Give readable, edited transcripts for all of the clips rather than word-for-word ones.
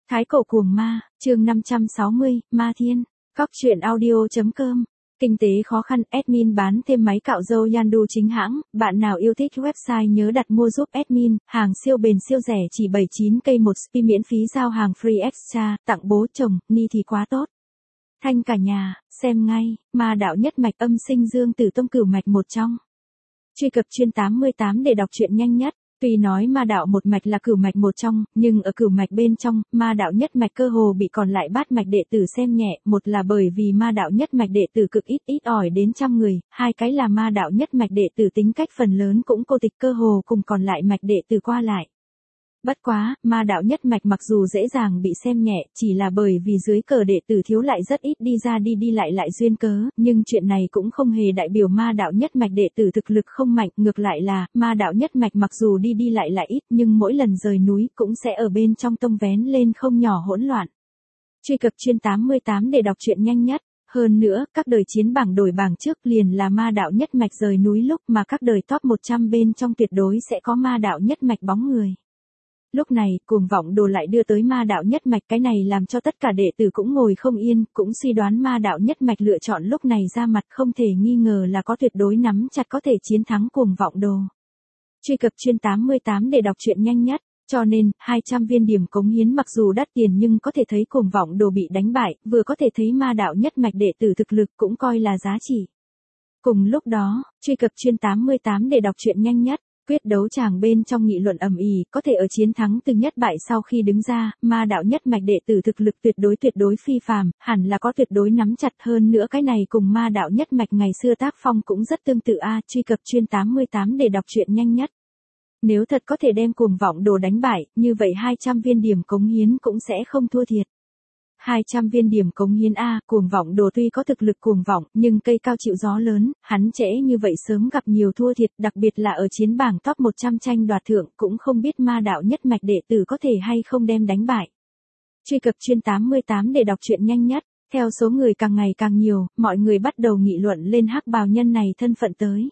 Thái cổ cuồng ma, chương 560, Ma Thiên, Cóc truyện audio.com. Kinh tế khó khăn, admin bán thêm máy cạo râu Yandu chính hãng, bạn nào yêu thích website nhớ đặt mua giúp admin, hàng siêu bền siêu rẻ chỉ 79k một spi miễn phí giao hàng free extra, tặng bố chồng, ni thì quá tốt. Thanh cả nhà, xem ngay, ma đạo nhất mạch âm sinh dương tử tông cửu mạch một trong. Truy cập chuyên 88 để đọc truyện nhanh nhất. Tuy nói ma đạo một mạch là cửu mạch một trong, nhưng ở cửu mạch bên trong, ma đạo nhất mạch cơ hồ bị còn lại bát mạch đệ tử xem nhẹ, một là bởi vì ma đạo nhất mạch đệ tử cực ít ỏi đến trăm người, hai cái là ma đạo nhất mạch đệ tử tính cách phần lớn cũng cô tịch cơ hồ cùng còn lại mạch đệ tử qua lại. Bất quá, ma đạo nhất mạch mặc dù dễ dàng bị xem nhẹ, chỉ là bởi vì dưới cờ đệ tử thiếu lại rất ít đi ra đi lại duyên cớ, nhưng chuyện này cũng không hề đại biểu ma đạo nhất mạch đệ tử thực lực không mạnh, ngược lại là, ma đạo nhất mạch mặc dù đi lại ít, nhưng mỗi lần rời núi cũng sẽ ở bên trong tông vén lên không nhỏ hỗn loạn. Truy cập chuyên 88 để đọc truyện nhanh nhất. Hơn nữa, các đời chiến bảng đổi bảng trước liền là ma đạo nhất mạch rời núi lúc mà các đời top 100 bên trong tuyệt đối sẽ có ma đạo nhất mạch bóng người. Lúc này, cuồng vọng đồ lại đưa tới ma đạo nhất mạch, cái này làm cho tất cả đệ tử cũng ngồi không yên, cũng suy đoán ma đạo nhất mạch lựa chọn lúc này ra mặt không thể nghi ngờ là có tuyệt đối nắm chặt có thể chiến thắng cuồng vọng đồ. Truy cập chuyên 88 để đọc truyện nhanh nhất, cho nên, 200 viên điểm cống hiến mặc dù đắt tiền nhưng có thể thấy cuồng vọng đồ bị đánh bại, vừa có thể thấy ma đạo nhất mạch đệ tử thực lực cũng coi là giá trị. Cùng lúc đó, truy cập chuyên 88 để đọc truyện nhanh nhất. Quyết đấu tràng bên trong nghị luận ầm ĩ, có thể ở chiến thắng từ nhất bại sau khi đứng ra, ma đạo nhất mạch đệ tử thực lực tuyệt đối phi phàm, hẳn là có tuyệt đối nắm chặt hơn nữa cái này cùng ma đạo nhất mạch ngày xưa tác phong cũng rất tương tự truy cập chuyên 88 để đọc truyện nhanh nhất. Nếu thật có thể đem cuồng vọng đồ đánh bại, như vậy 200 viên điểm cống hiến cũng sẽ không thua thiệt. 200 viên điểm cống hiến cuồng vọng đồ tuy có thực lực cuồng vọng, nhưng cây cao chịu gió lớn, hắn trễ như vậy sớm gặp nhiều thua thiệt, đặc biệt là ở chiến bảng top 100 tranh đoạt thượng, cũng không biết ma đạo nhất mạch đệ tử có thể hay không đem đánh bại. Truy cập chuyên 88 để đọc truyện nhanh nhất, theo số người càng ngày càng nhiều, mọi người bắt đầu nghị luận lên hắc bào nhân này thân phận tới.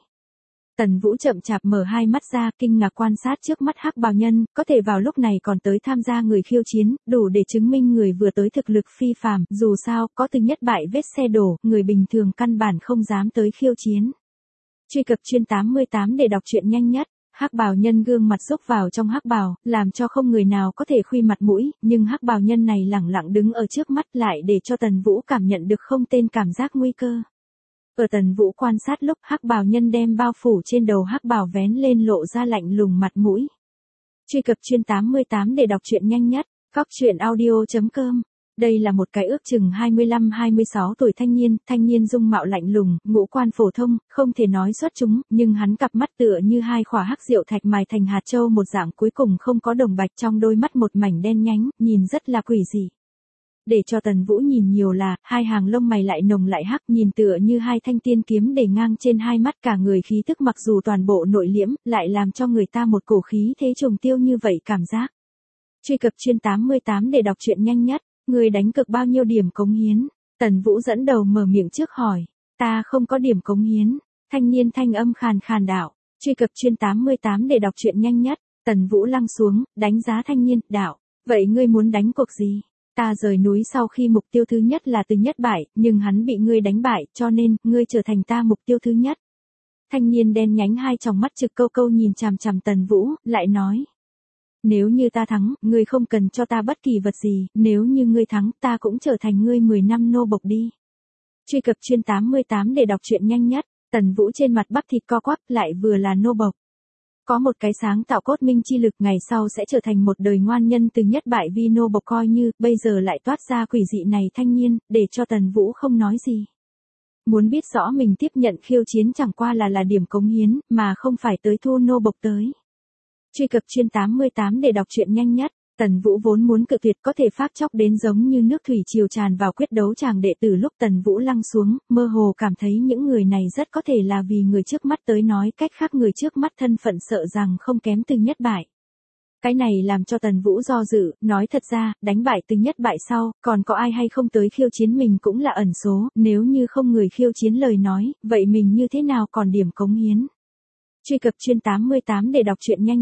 Tần Vũ chậm chạp mở hai mắt ra, kinh ngạc quan sát trước mắt hắc bào nhân, có thể vào lúc này còn tới tham gia người khiêu chiến, đủ để chứng minh người vừa tới thực lực phi phàm, dù sao, có từ nhất bại vết xe đổ, người bình thường căn bản không dám tới khiêu chiến. Truy cập chuyên 88 để đọc truyện nhanh nhất. Hắc bào nhân gương mặt rúc vào trong hắc bào, làm cho không người nào có thể khuy mặt mũi, nhưng hắc bào nhân này lẳng lặng đứng ở trước mắt lại để cho Tần Vũ cảm nhận được không tên cảm giác nguy cơ. Ở Tần Vũ quan sát lúc hắc bào nhân đem bao phủ trên đầu hắc bào vén lên lộ ra lạnh lùng mặt mũi. Truy cập chuyên 88 để đọc truyện nhanh nhất, Cóc truyện audio.com. Đây là một cái ước chừng 25-26 tuổi thanh niên dung mạo lạnh lùng, ngũ quan phổ thông, không thể nói xuất chúng, nhưng hắn cặp mắt tựa như hai khỏa hắc rượu thạch mài thành hạt châu một dạng cuối cùng không có đồng bạch trong đôi mắt một mảnh đen nhánh, nhìn rất là quỷ dị. Để cho Tần Vũ nhìn nhiều là, hai hàng lông mày lại nồng lại hắc nhìn tựa như hai thanh tiên kiếm để ngang trên hai mắt cả người khí tức mặc dù toàn bộ nội liễm, lại làm cho người ta một cổ khí thế trùng tiêu như vậy cảm giác. Truy cập chuyên 88 để đọc truyện nhanh nhất, người đánh cực bao nhiêu điểm cống hiến? Tần Vũ dẫn đầu mở miệng trước hỏi, ta không có điểm cống hiến, thanh niên thanh âm khàn đạo. Truy cập chuyên 88 để đọc truyện nhanh nhất, Tần Vũ lăng xuống, đánh giá thanh niên, đạo, vậy ngươi muốn đánh cuộc gì? Ta rời núi sau khi mục tiêu thứ nhất là từ nhất bại, nhưng hắn bị ngươi đánh bại, cho nên, ngươi trở thành ta mục tiêu thứ nhất. Thanh niên đen nhánh hai tròng mắt trực câu nhìn chằm chằm Tần Vũ, lại nói. Nếu như ta thắng, ngươi không cần cho ta bất kỳ vật gì, nếu như ngươi thắng, ta cũng trở thành ngươi 10 năm nô bộc đi. Truy cập chuyên 88 để đọc truyện nhanh nhất, Tần Vũ trên mặt bắp thịt co quắp lại vừa là nô bộc. Có một cái sáng tạo cốt minh chi lực ngày sau sẽ trở thành một đời ngoan nhân từ nhất bại vi nô bộc coi như, bây giờ lại toát ra quỷ dị này thanh niên, để cho Tần Vũ không nói gì. Muốn biết rõ mình tiếp nhận khiêu chiến chẳng qua là điểm cống hiến, mà không phải tới thu nô bộc tới. Truy cập chuyên 88 để đọc truyện nhanh nhất, Tần Vũ vốn muốn cự tuyệt có thể phát chốc đến giống như nước thủy triều tràn vào quyết đấu tràng đệ tử lúc Tần Vũ lăng xuống, mơ hồ cảm thấy những người này rất có thể là vì người trước mắt tới nói cách khác người trước mắt thân phận sợ rằng không kém từ nhất bại. Cái này làm cho Tần Vũ do dự, nói thật ra, đánh bại từ nhất bại sau, còn có ai hay không tới khiêu chiến mình cũng là ẩn số, nếu như không người khiêu chiến lời nói, vậy mình như thế nào còn điểm cống hiến. Truy cập chuyên 88 để đọc truyện nhanh nhất.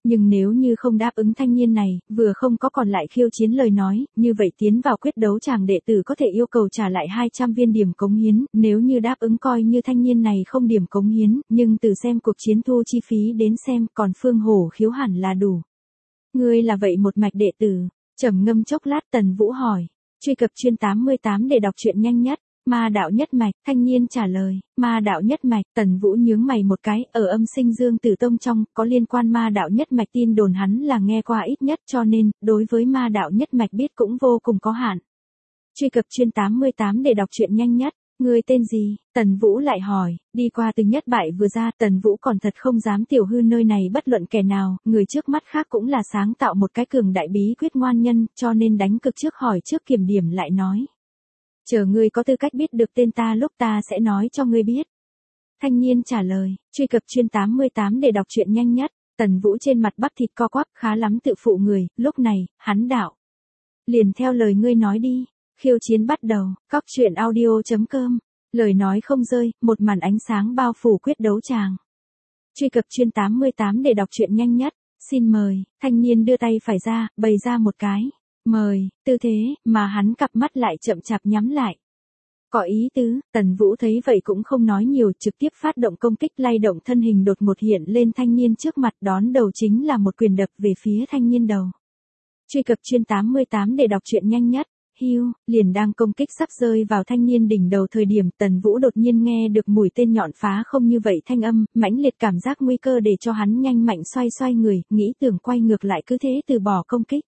Nhưng nếu như không đáp ứng thanh niên này, vừa không có còn lại khiêu chiến lời nói, như vậy tiến vào quyết đấu chàng đệ tử có thể yêu cầu trả lại 200 viên điểm cống hiến, nếu như đáp ứng coi như thanh niên này không điểm cống hiến, nhưng từ xem cuộc chiến thu chi phí đến xem còn Phương Hổ Khiếu hẳn là đủ. Ngươi là vậy một mạch đệ tử, trầm ngâm chốc lát Tần Vũ hỏi, truy cập chuyên 88 để đọc truyện nhanh nhất. Ma đạo nhất mạch, thanh niên trả lời, ma đạo nhất mạch, Tần Vũ nhướng mày một cái, ở Âm Sinh Dương Tử Tông trong, có liên quan ma đạo nhất mạch tin đồn hắn là nghe qua ít nhất cho nên, đối với ma đạo nhất mạch biết cũng vô cùng có hạn. Truy cập chuyên 88 để đọc truyện nhanh nhất, ngươi tên gì? Tần Vũ lại hỏi, đi qua từng nhất bại vừa ra, Tần Vũ còn thật không dám tiểu hư nơi này bất luận kẻ nào, người trước mắt khác cũng là sáng tạo một cái cường đại bí quyết ngoan nhân, cho nên đánh cực trước hỏi trước kiểm điểm lại nói. Chờ ngươi có tư cách biết được tên ta lúc ta sẽ nói cho ngươi biết. Thanh niên trả lời, truy cập chuyên 88 để đọc truyện nhanh nhất, Tần Vũ trên mặt bắp thịt co quắp khá lắm tự phụ người, lúc này, hắn đạo. Liền theo lời ngươi nói đi, khiêu chiến bắt đầu, cóc truyện audio.com, lời nói không rơi, một màn ánh sáng bao phủ quyết đấu tràng. Truy cập chuyên 88 để đọc truyện nhanh nhất, xin mời, thanh niên đưa tay phải ra, bày ra một cái. Mời, tư thế, mà hắn cặp mắt lại chậm chạp nhắm lại. Có ý tứ, Tần Vũ thấy vậy cũng không nói nhiều, trực tiếp phát động công kích lay động thân hình đột ngột hiện lên thanh niên trước mặt, đón đầu chính là một quyền đập về phía thanh niên đầu. Truy cập chuyên 88 để đọc truyện nhanh nhất, hiu, liền đang công kích sắp rơi vào thanh niên đỉnh đầu thời điểm Tần Vũ đột nhiên nghe được mũi tên nhọn phá không như vậy thanh âm, mãnh liệt cảm giác nguy cơ để cho hắn nhanh mạnh xoay người, nghĩ tưởng quay ngược lại cứ thế từ bỏ công kích.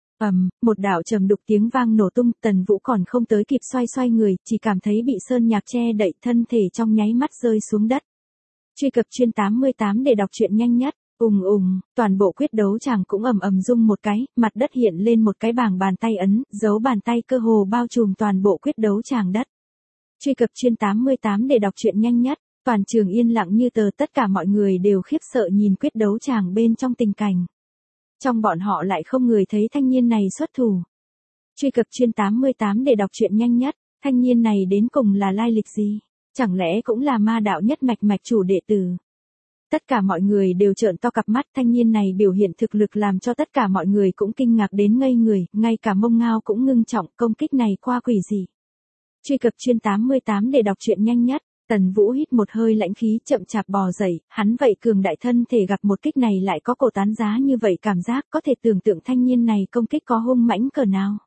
Một đạo trầm đục tiếng vang nổ tung, Tần Vũ còn không tới kịp xoay người, chỉ cảm thấy bị sơn nhạc che đậy thân thể trong nháy mắt rơi xuống đất. Truy cập chuyên 88 để đọc truyện nhanh nhất, toàn bộ quyết đấu chàng cũng ầm rung một cái, mặt đất hiện lên một cái bảng bàn tay ấn, dấu bàn tay cơ hồ bao trùm toàn bộ quyết đấu chàng đất. Truy cập chuyên 88 để đọc truyện nhanh nhất, toàn trường yên lặng như tờ, tất cả mọi người đều khiếp sợ nhìn quyết đấu chàng bên trong tình cảnh. Trong bọn họ lại không người thấy thanh niên này xuất thủ. Truy cập chuyên 88 để đọc truyện nhanh nhất, thanh niên này đến cùng là lai lịch gì? Chẳng lẽ cũng là ma đạo nhất mạch chủ đệ tử? Tất cả mọi người đều trợn to cặp mắt, thanh niên này biểu hiện thực lực làm cho tất cả mọi người cũng kinh ngạc đến ngây người, ngay cả Mông Ngao cũng ngưng trọng, công kích này qua quỷ gì? Truy cập chuyên 88 để đọc truyện nhanh nhất. Tần Vũ hít một hơi lãnh khí chậm chạp bò dậy, hắn vậy cường đại thân thể gặp một kích này lại có cổ tán giá như vậy cảm giác có thể tưởng tượng thanh niên này công kích có hung mãnh cỡ nào.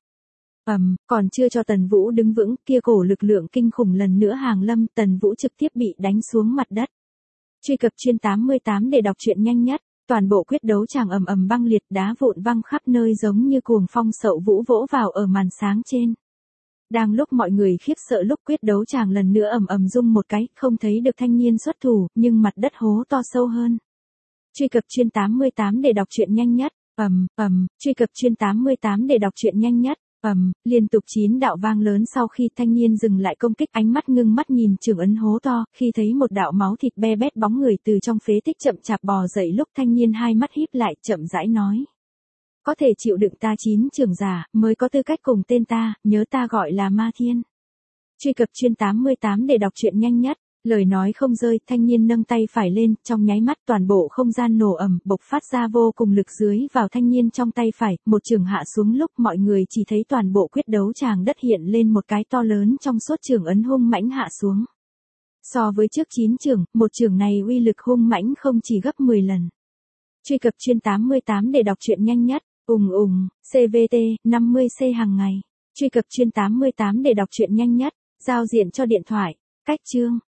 Còn chưa cho Tần Vũ đứng vững, kia cổ lực lượng kinh khủng lần nữa hàng lâm, Tần Vũ trực tiếp bị đánh xuống mặt đất. Truy cập chuyên 88 để đọc truyện nhanh nhất, toàn bộ quyết đấu chàng ầm băng liệt, đá vụn văng khắp nơi giống như cuồng phong sậu vũ vỗ vào ở màn sáng trên. Đang lúc mọi người khiếp sợ lúc quyết đấu chàng lần nữa ầm rung một cái, không thấy được thanh niên xuất thủ, nhưng mặt đất hố to sâu hơn. Truy cập chuyên 88 để đọc truyện nhanh nhất, truy cập chuyên 88 để đọc truyện nhanh nhất, liên tục 9 đạo vang lớn sau khi thanh niên dừng lại công kích, ánh mắt ngưng mắt nhìn trường ấn hố to, khi thấy một đạo máu thịt be bét bóng người từ trong phế tích chậm chạp bò dậy lúc thanh niên hai mắt híp lại chậm rãi nói. Có thể chịu đựng ta 9 trưởng giả, mới có tư cách cùng tên ta, nhớ ta gọi là Ma Thiên. Truy cập chuyên 88 để đọc truyện nhanh nhất, lời nói không rơi, thanh niên nâng tay phải lên, trong nháy mắt toàn bộ không gian nổ bộc phát ra vô cùng lực dưới vào thanh niên trong tay phải, một trường hạ xuống lúc mọi người chỉ thấy toàn bộ quyết đấu tràng đất hiện lên một cái to lớn trong suốt trường ấn hung mãnh hạ xuống. So với trước 9 trường, một trường này uy lực hung mãnh không chỉ gấp 10 lần. Truy cập chuyên 88 để đọc truyện nhanh nhất. CVT, 50C hàng ngày. Truy cập chuyên 88 để đọc truyện nhanh nhất, giao diện cho điện thoại. Cách chương.